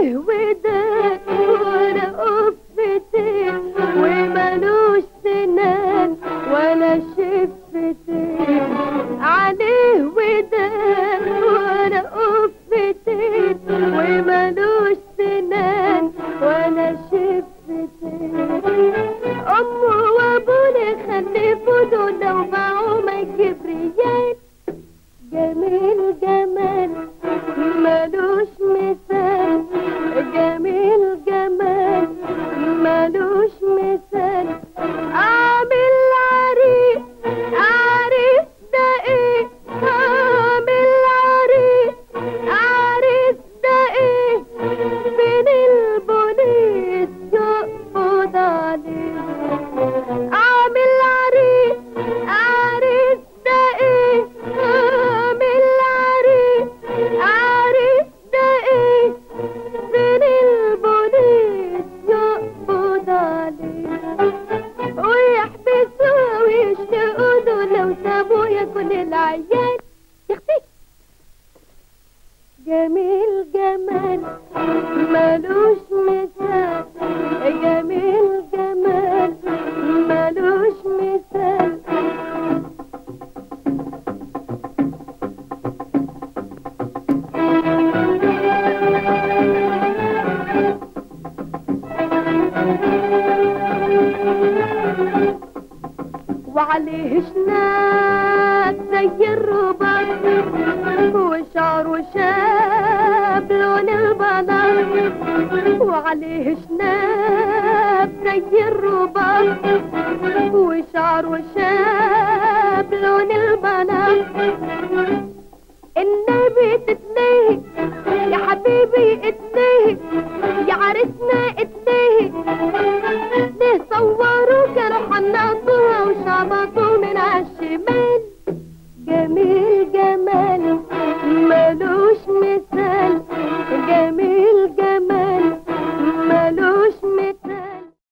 عليه ودان ولا قفتين ومالوش سنان ولا شفتين، عليه ودان ولا قفتين ومالوش سنان ولا شفتين. أمه وأبوه خلفوا دول وباعوا مجيب ريال. جميل جمال مالوش مثال، جميل جمال مالوش مثال. عامل عريس عريس ده ايه، عامل عريس عريس ده ايه، فين البوليس يقبض عليه. عامل عريس عريس ده ايه، عامل عريس عريس ده ايه، فين البوليس يقبض عليه. ويحبسوه ويشتقوا لو سابوه ياكل العيال. يختي جميل جمال مالوش مثال، جميل جمال مالوش مثال. وعليه شناب زي الرباط وشعره شاب لون البلاط، وعليه شناب زي الرباط وشعره شاب لون البلاط. النبي تتلهي يا حبيبي اتلهي، يا عرسنا اتلهي، ليه صوروا كانوا حنطوها وشعبطوا من عالشمال. جميل جمال مالوش